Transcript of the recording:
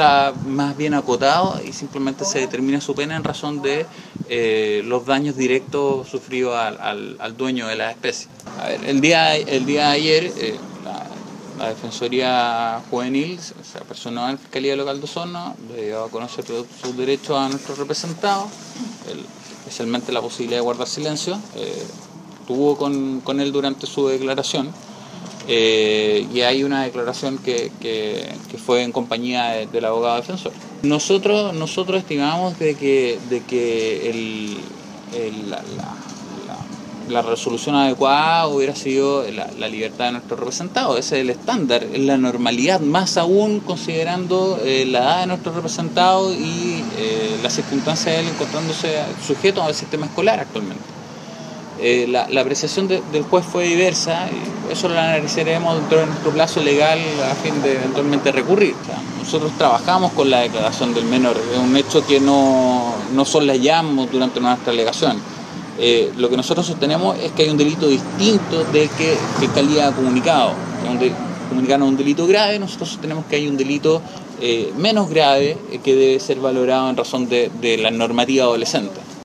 está más bien acotado y simplemente se determina su pena en razón de los daños directos sufridos al dueño de la especie. A ver, el día de ayer la Defensoría Juvenil se apersonó en la Fiscalía Local de Osorno, le dio a conocer sus derechos a nuestros representados, especialmente la posibilidad de guardar silencio. Estuvo con él durante su declaración. Y hay una declaración que fue en compañía del abogado defensor. Nosotros estimamos de que la resolución adecuada hubiera sido la libertad de nuestros representados. Ese es el estándar, es la normalidad, más aún considerando la edad de nuestros representados y las circunstancias de él encontrándose sujeto al sistema escolar actualmente. La apreciación del juez fue diversa y eso lo analizaremos dentro de nuestro plazo legal a fin de eventualmente recurrir. O sea, nosotros trabajamos con la declaración del menor, es un hecho que no soslayamos durante nuestra alegación. Lo que nosotros sostenemos es que hay un delito distinto del que Fiscalía ha comunicado. Comunicaron un delito grave, nosotros sostenemos que hay un delito menos grave que debe ser valorado en razón de la normativa adolescente.